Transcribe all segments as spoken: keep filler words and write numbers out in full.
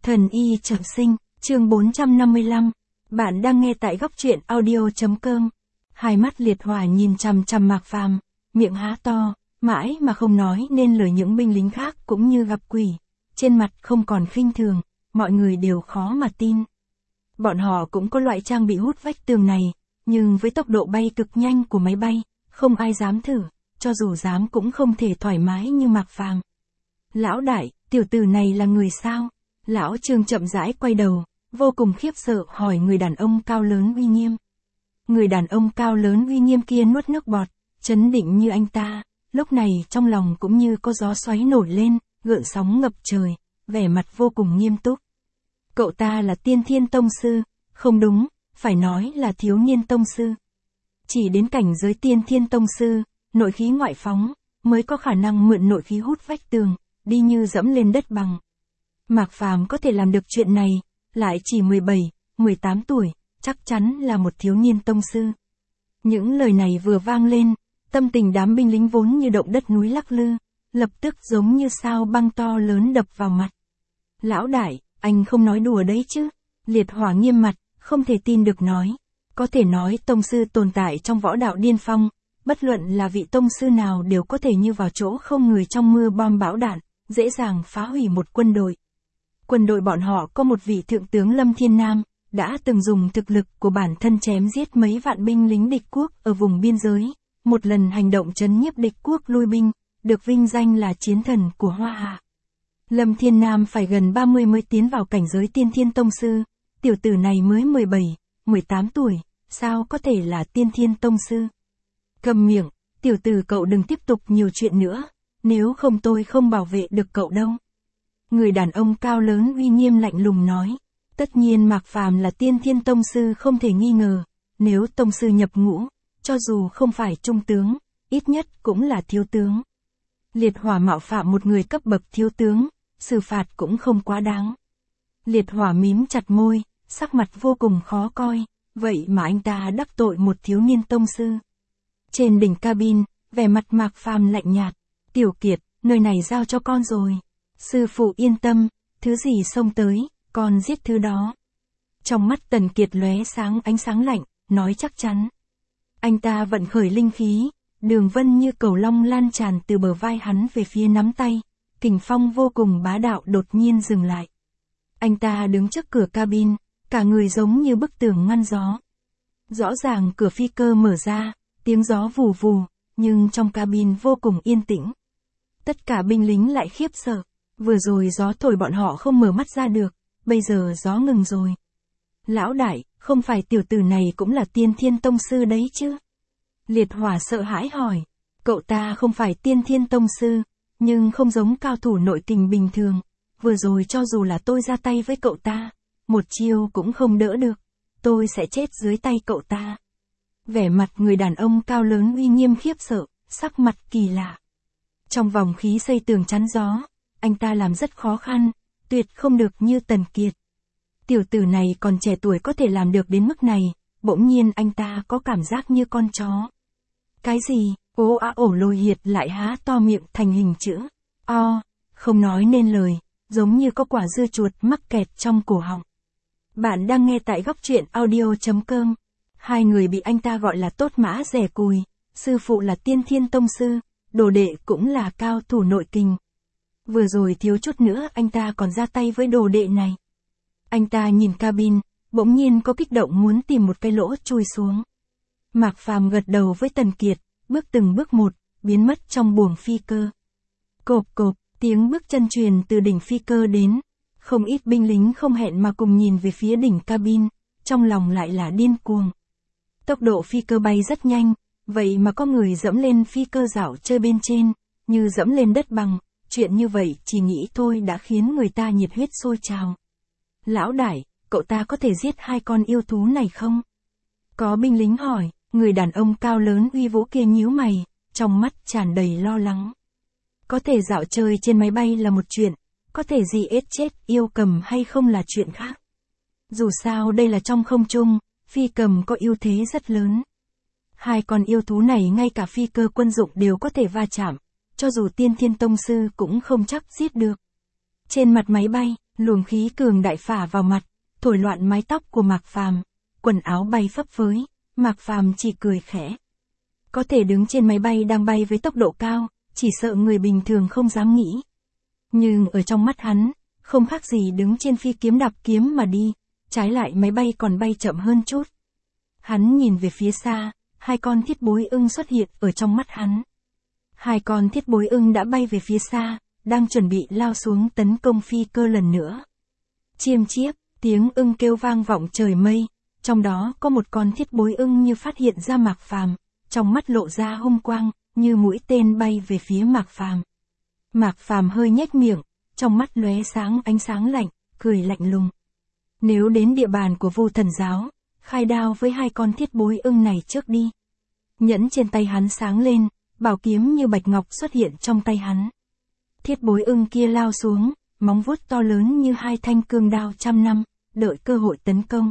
Thần y trọng sinh, chương bốn trăm năm mươi lăm. Bạn đang nghe tại góc truyện audio.com. Hai mắt liệt hỏa nhìn chằm chằm Mạc Phàm, miệng há to, mãi mà không nói nên lời. Những binh lính khác cũng như gặp quỷ, trên mặt không còn khinh thường, mọi người đều khó mà tin. Bọn họ cũng có loại trang bị hút vách tường này, nhưng với tốc độ bay cực nhanh của máy bay, không ai dám thử, cho dù dám cũng không thể thoải mái như Mạc Phàm. Lão đại, tiểu tử này là người sao? Lão Trương chậm rãi quay đầu, vô cùng khiếp sợ hỏi người đàn ông cao lớn uy nghiêm. Người đàn ông cao lớn uy nghiêm kia nuốt nước bọt, chấn định như anh ta, lúc này trong lòng cũng như có gió xoáy nổi lên, gợn sóng ngập trời, vẻ mặt vô cùng nghiêm túc. Cậu ta là Tiên Thiên Tông Sư, không đúng, phải nói là thiếu niên tông sư. Chỉ đến cảnh giới Tiên Thiên Tông Sư, nội khí ngoại phóng, mới có khả năng mượn nội khí hút vách tường, đi như dẫm lên đất bằng. Mạc Phàm có thể làm được chuyện này, lại chỉ mười bảy, mười tám tuổi, chắc chắn là một thiếu niên tông sư. Những lời này vừa vang lên, tâm tình đám binh lính vốn như động đất núi lắc lư, lập tức giống như sao băng to lớn đập vào mặt. Lão đại, anh không nói đùa đấy chứ? Liệt hỏa nghiêm mặt, không thể tin được nói. Có thể nói tông sư tồn tại trong võ đạo điên phong, bất luận là vị tông sư nào đều có thể như vào chỗ không người trong mưa bom bão đạn, dễ dàng phá hủy một quân đội. Quân đội bọn họ có một vị thượng tướng Lâm Thiên Nam, đã từng dùng thực lực của bản thân chém giết mấy vạn binh lính địch quốc ở vùng biên giới, một lần hành động trấn nhiếp địch quốc lui binh, được vinh danh là chiến thần của Hoa Hạ. Lâm Thiên Nam phải gần ba mươi mới tiến vào cảnh giới Tiên Thiên Tông Sư, tiểu tử này mới mười bảy, mười tám tuổi, sao có thể là Tiên Thiên Tông Sư? Cầm miệng, tiểu tử cậu đừng tiếp tục nhiều chuyện nữa, nếu không tôi không bảo vệ được cậu đâu. Người đàn ông cao lớn uy nghiêm lạnh lùng nói. Tất nhiên Mạc Phàm là Tiên Thiên Tông Sư không thể nghi ngờ, nếu Tông Sư nhập ngũ, cho dù không phải trung tướng, ít nhất cũng là thiếu tướng. Liệt hỏa mạo phạm một người cấp bậc thiếu tướng, xử phạt cũng không quá đáng. Liệt hỏa mím chặt môi, sắc mặt vô cùng khó coi, vậy mà anh ta đắc tội một thiếu niên Tông Sư. Trên đỉnh cabin, vẻ mặt Mạc Phàm lạnh nhạt. Tiểu Kiệt, nơi này giao cho con rồi. Sư phụ yên tâm, thứ gì xông tới, con giết thứ đó. Trong mắt Tần Kiệt lóe sáng ánh sáng lạnh, nói chắc chắn. Anh ta vận khởi linh khí, đường vân như cầu long lan tràn từ bờ vai hắn về phía nắm tay, kình phong vô cùng bá đạo đột nhiên dừng lại. Anh ta đứng trước cửa cabin, cả người giống như bức tường ngăn gió. Rõ ràng cửa phi cơ mở ra, tiếng gió vù vù, nhưng trong cabin vô cùng yên tĩnh. Tất cả binh lính lại khiếp sợ. Vừa rồi gió thổi bọn họ không mở mắt ra được, bây giờ gió ngừng rồi. Lão đại, không phải tiểu tử này cũng là Tiên Thiên Tông Sư đấy chứ? Liệt hỏa sợ hãi hỏi. Cậu ta không phải Tiên Thiên Tông Sư, nhưng không giống cao thủ nội kình bình thường. Vừa rồi cho dù là tôi ra tay với cậu ta, một chiêu cũng không đỡ được. Tôi sẽ chết dưới tay cậu ta. Vẻ mặt người đàn ông cao lớn uy nghiêm khiếp sợ, sắc mặt kỳ lạ. Trong vòng khí xây tường chắn gió, anh ta làm rất khó khăn, tuyệt không được như Tần Kiệt. Tiểu tử này còn trẻ tuổi có thể làm được đến mức này, bỗng nhiên anh ta có cảm giác như con chó. Cái gì? Ô á ổ lôi hiệt lại há to miệng thành hình chữ O, không nói nên lời, giống như có quả dưa chuột mắc kẹt trong cổ họng. Bạn đang nghe tại góc truyện audio.com. Hai người bị anh ta gọi là tốt mã rẻ cùi, sư phụ là Tiên Thiên Tông Sư, đồ đệ cũng là cao thủ nội kình. Vừa rồi thiếu chút nữa anh ta còn ra tay với đồ đệ này. Anh ta nhìn cabin, bỗng nhiên có kích động muốn tìm một cái lỗ chui xuống. Mạc Phàm gật đầu với Tần Kiệt, bước từng bước một, biến mất trong buồng phi cơ. Cộp cộp, tiếng bước chân truyền từ đỉnh phi cơ đến. Không ít binh lính không hẹn mà cùng nhìn về phía đỉnh cabin, trong lòng lại là điên cuồng. Tốc độ phi cơ bay rất nhanh, vậy mà có người dẫm lên phi cơ dạo chơi bên trên, như dẫm lên đất bằng. Chuyện như vậy chỉ nghĩ thôi đã khiến người ta nhiệt huyết sôi trào. Lão đại, cậu ta có thể giết hai con yêu thú này không? Có binh lính hỏi, người đàn ông cao lớn uy vũ kia nhíu mày, trong mắt tràn đầy lo lắng. Có thể dạo chơi trên máy bay là một chuyện, có thể gì ết chết yêu cầm hay không là chuyện khác. Dù sao đây là trong không trung, phi cầm có ưu thế rất lớn. Hai con yêu thú này ngay cả phi cơ quân dụng đều có thể va chạm. Cho dù Tiên Thiên Tông Sư cũng không chắc giết được. Trên mặt máy bay, luồng khí cường đại phả vào mặt, thổi loạn mái tóc của Mạc Phàm, quần áo bay phấp phới, Mạc Phàm chỉ cười khẽ. Có thể đứng trên máy bay đang bay với tốc độ cao, chỉ sợ người bình thường không dám nghĩ. Nhưng ở trong mắt hắn, không khác gì đứng trên phi kiếm đạp kiếm mà đi, trái lại máy bay còn bay chậm hơn chút. Hắn nhìn về phía xa, hai con thiết bối ưng xuất hiện ở trong mắt hắn. Hai con thiết bối ưng đã bay về phía xa, đang chuẩn bị lao xuống tấn công phi cơ lần nữa. Chiêm chiếp, tiếng ưng kêu vang vọng trời mây, trong đó có một con thiết bối ưng như phát hiện ra Mạc Phàm, trong mắt lộ ra hung quang, như mũi tên bay về phía Mạc Phàm. Mạc Phàm hơi nhếch miệng, trong mắt lóe sáng ánh sáng lạnh, cười lạnh lùng. Nếu đến địa bàn của Vô Thần giáo, khai đao với hai con thiết bối ưng này trước đi. Nhẫn trên tay hắn sáng lên, bảo kiếm như bạch ngọc xuất hiện trong tay hắn. Thiết bối ưng kia lao xuống, móng vuốt to lớn như hai thanh cương đao trăm năm, đợi cơ hội tấn công.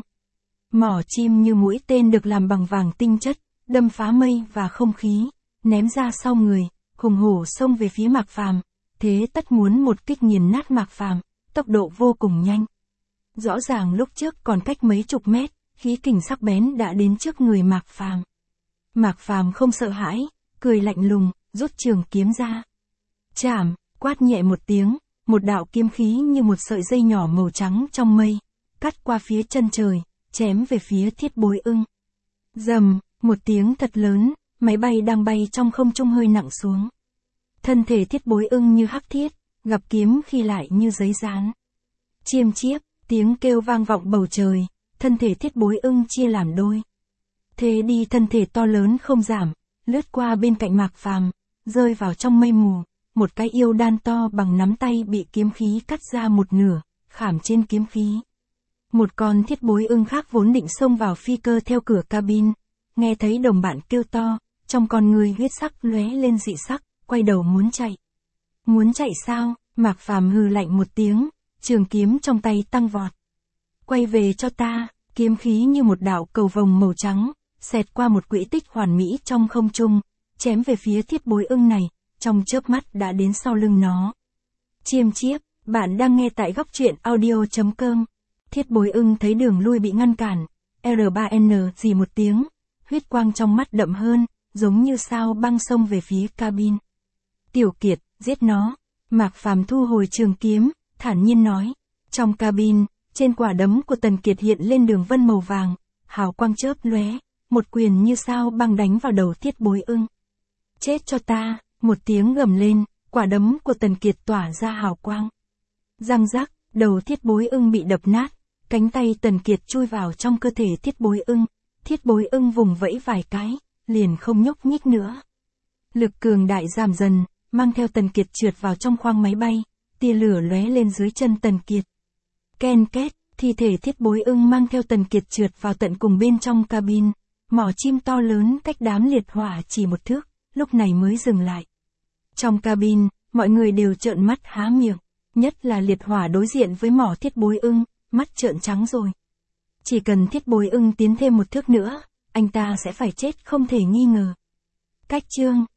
Mỏ chim như mũi tên được làm bằng vàng tinh chất, đâm phá mây và không khí, ném ra sau người, hùng hổ xông về phía Mạc Phàm, thế tất muốn một kích nghiền nát Mạc Phàm, tốc độ vô cùng nhanh. Rõ ràng lúc trước còn cách mấy chục mét, khí kình sắc bén đã đến trước người Mạc Phàm. Mạc Phàm không sợ hãi, cười lạnh lùng, rút trường kiếm ra. Chảm, quát nhẹ một tiếng, một đạo kiếm khí như một sợi dây nhỏ màu trắng trong mây, cắt qua phía chân trời, chém về phía thiết bối ưng. Rầm, một tiếng thật lớn, máy bay đang bay trong không trung hơi nặng xuống. Thân thể thiết bối ưng như hắc thiết, gặp kiếm khi lại như giấy dán. Chiêm chiếp, tiếng kêu vang vọng bầu trời, thân thể thiết bối ưng chia làm đôi. Thế đi thân thể to lớn không giảm, lướt qua bên cạnh Mạc Phàm, rơi vào trong mây mù, một cái yêu đan to bằng nắm tay bị kiếm khí cắt ra một nửa, khảm trên kiếm khí. Một con thiết bối ưng khác vốn định xông vào phi cơ theo cửa cabin, nghe thấy đồng bạn kêu to, trong con người huyết sắc lóe lên dị sắc, quay đầu muốn chạy. Muốn chạy sao? Mạc Phàm hừ lạnh một tiếng, trường kiếm trong tay tăng vọt. Quay về cho ta, kiếm khí như một đạo cầu vồng màu trắng, xẹt qua một quỹ tích hoàn mỹ trong không trung, chém về phía thiết bối ưng này, trong chớp mắt đã đến sau lưng nó. Chiêm chiếp, bạn đang nghe tại góc truyện audio chấm com. Thiết bối ưng thấy đường lui bị ngăn cản, R ba N gì một tiếng, huyết quang trong mắt đậm hơn, giống như sao băng xông về phía cabin. Tiểu Kiệt, giết nó. Mạc Phàm thu hồi trường kiếm, thản nhiên nói. Trong cabin, trên quả đấm của Tần Kiệt hiện lên đường vân màu vàng, hào quang chớp lóe, một quyền như sao băng đánh vào đầu thiết bối ưng. Chết cho ta, một tiếng gầm lên, quả đấm của Tần Kiệt tỏa ra hào quang. Răng rắc, đầu thiết bối ưng bị đập nát, cánh tay Tần Kiệt chui vào trong cơ thể thiết bối ưng, thiết bối ưng vùng vẫy vài cái, liền không nhúc nhích nữa. Lực cường đại giảm dần, mang theo Tần Kiệt trượt vào trong khoang máy bay, tia lửa lóe lên dưới chân Tần Kiệt. Ken két, thi thể thiết bối ưng mang theo Tần Kiệt trượt vào tận cùng bên trong cabin, mỏ chim to lớn cách đám liệt hỏa chỉ một thước, lúc này mới dừng lại. Trong cabin, mọi người đều trợn mắt há miệng, nhất là liệt hỏa đối diện với mỏ thiết bối ưng, mắt trợn trắng rồi. Chỉ cần thiết bối ưng tiến thêm một thước nữa, anh ta sẽ phải chết không thể nghi ngờ. Cách chương